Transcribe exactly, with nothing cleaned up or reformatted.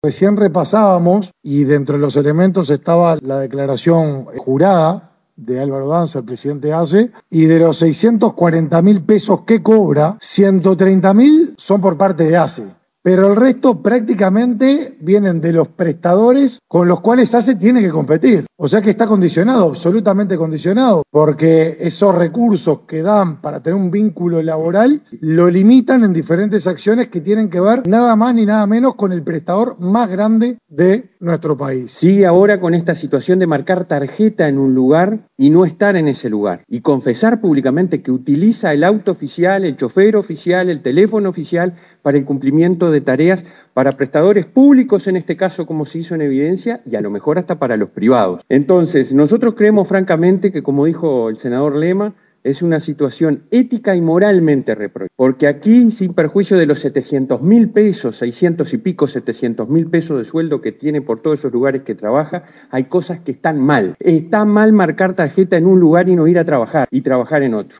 Recién repasábamos y dentro de los elementos estaba la declaración jurada de Álvaro Danza, el presidente de A C E, y de los seiscientos cuarenta mil pesos que cobra, ciento treinta mil son por parte de A C E. Pero el resto prácticamente vienen de los prestadores con los cuales A C E tiene que competir. O sea que está condicionado, absolutamente condicionado, porque esos recursos que dan para tener un vínculo laboral lo limitan en diferentes acciones que tienen que ver nada más ni nada menos con el prestador más grande de nuestro país. Sigue ahora con esta situación de marcar tarjeta en un lugar y no estar en ese lugar. Y confesar públicamente que utiliza el auto oficial, el chofer oficial, el teléfono oficial para el cumplimiento de tareas para prestadores públicos, en este caso, como se hizo en evidencia, y a lo mejor hasta para los privados. Entonces, nosotros creemos francamente que, como dijo el senador Lema, es una situación ética y moralmente reprochable. Porque aquí, sin perjuicio de los setecientos mil pesos, seiscientos y pico, setecientos mil pesos de sueldo que tiene por todos esos lugares que trabaja, hay cosas que están mal. Está mal marcar tarjeta en un lugar y no ir a trabajar, y trabajar en otro.